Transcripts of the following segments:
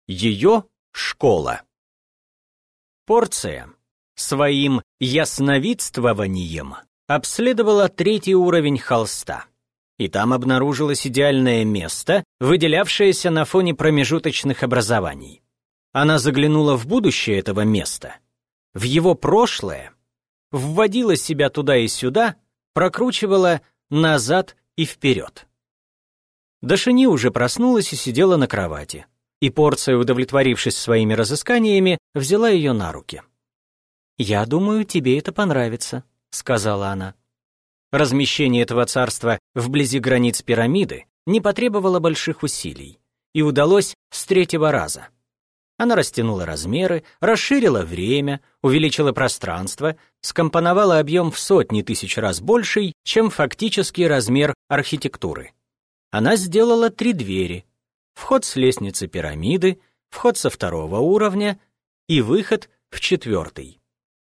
Ее школа. Порция своим ясновидствованием обследовала 3-й уровень холста, и там обнаружилось идеальное место, выделявшееся на фоне промежуточных образований. Она заглянула в будущее этого места, в его прошлое, вводила себя туда и сюда, прокручивала назад и вперед. Дашини уже проснулась и сидела на кровати, и Порция, удовлетворившись своими разысканиями, взяла ее на руки. «Я думаю, тебе это понравится», — сказала она. Размещение этого царства вблизи границ пирамиды не потребовало больших усилий, и удалось с 3-го раза. Она растянула размеры, расширила время, увеличила пространство, скомпоновала объем в сотни тысяч раз больший, чем фактический размер архитектуры. Она сделала 3 двери: вход с лестницы пирамиды, вход со 2-го уровня и выход в 4-й.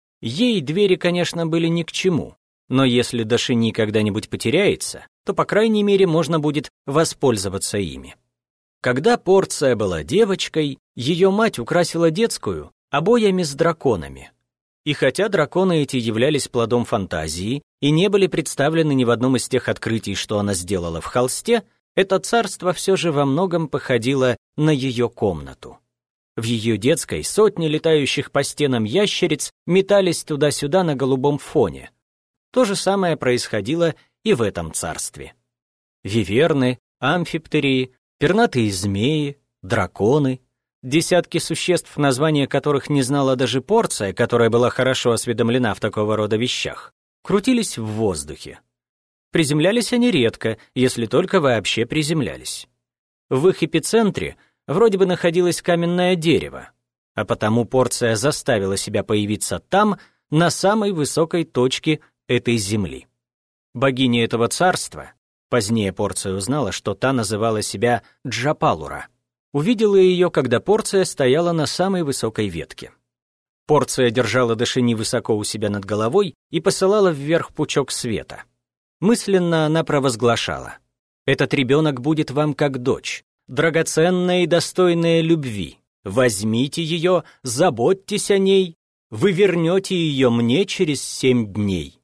Ей двери, конечно, были ни к чему, но если Дашини когда-нибудь потеряется, то, по крайней мере, можно будет воспользоваться ими. Когда Порция была девочкой, ее мать украсила детскую обоями с драконами. И хотя драконы эти являлись плодом фантазии и не были представлены ни в одном из тех открытий, что она сделала в холсте, это царство все же во многом походило на ее комнату. В ее детской сотни летающих по стенам ящериц метались туда-сюда на голубом фоне. То же самое происходило и в этом царстве. Виверны, амфиптерии, пернатые змеи, драконы, десятки существ, названия которых не знала даже Порция, которая была хорошо осведомлена в такого рода вещах, крутились в воздухе. Приземлялись они редко, если только вообще приземлялись. В их эпицентре вроде бы находилось каменное дерево, а потому Порция заставила себя появиться там, на самой высокой точке этой земли. Богиня этого царства, позднее Порция узнала, что та называла себя Джапалура, увидела ее, когда Порция стояла на самой высокой ветке. Порция держала Дашини высоко у себя над головой и посылала вверх пучок света. Мысленно она провозглашала: «Этот ребенок будет вам как дочь, драгоценная и достойная любви. Возьмите ее, заботьтесь о ней, вы вернете ее мне через 7 дней».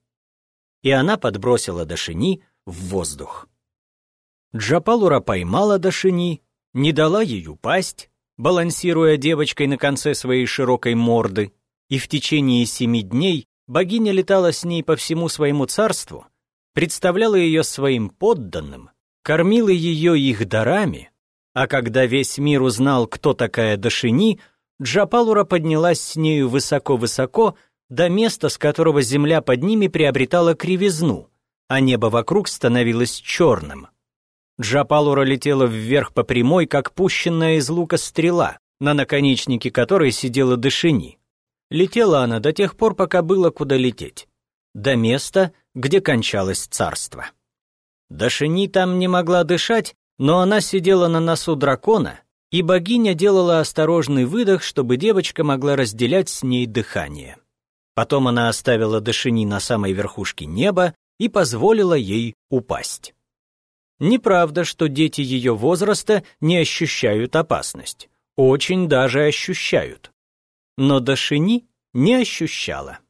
И она подбросила Дашини в воздух. Джапалура поймала Дашини, не дала ей упасть, балансируя девочкой на конце своей широкой морды, и в течение 7 дней богиня летала с ней по всему своему царству, представляла ее своим подданным, кормила ее их дарами, а когда весь мир узнал, кто такая Дашини, Джапалура поднялась с нею высоко-высоко до места, с которого земля под ними приобретала кривизну, а небо вокруг становилось черным. Джапалура летела вверх по прямой, как пущенная из лука стрела, на наконечнике которой сидела Дашини. Летела она до тех пор, пока было куда лететь, до места, где кончалось царство. Дашини там не могла дышать, но она сидела на носу дракона, и богиня делала осторожный выдох, чтобы девочка могла разделять с ней дыхание. Потом она оставила Дашини на самой верхушке неба и позволила ей упасть. Неправда, что дети ее возраста не ощущают опасность. Очень даже ощущают. Но Дашини не ощущала.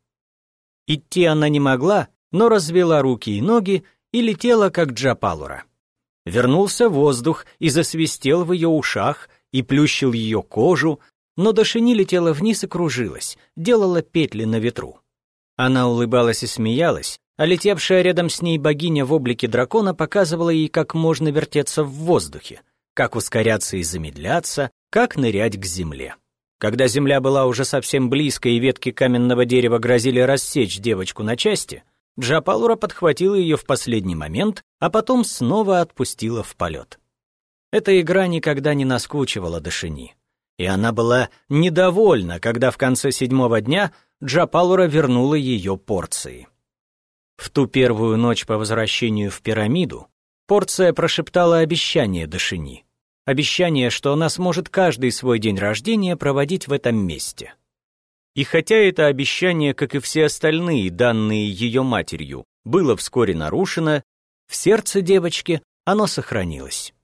Идти она не могла, но развела руки и ноги и летела, как Джапалура. Вернулся воздух и засвистел в ее ушах и плющил ее кожу, но Дашини летела вниз и кружилась, делала петли на ветру. Она улыбалась и смеялась, а летевшая рядом с ней богиня в облике дракона показывала ей, как можно вертеться в воздухе, как ускоряться и замедляться, как нырять к земле. Когда земля была уже совсем близко и ветки каменного дерева грозили рассечь девочку на части, Джапалура подхватила ее в последний момент, а потом снова отпустила в полет. Эта игра никогда не наскучивала Дашини, и она была недовольна, когда в конце 7-го дня Джапалура вернула ее порции. В ту первую ночь по возвращению в пирамиду Порция прошептала обещание Дашини. Обещание, что она сможет каждый свой день рождения проводить в этом месте. И хотя это обещание, как и все остальные, данные ее матерью, было вскоре нарушено, в сердце девочки оно сохранилось.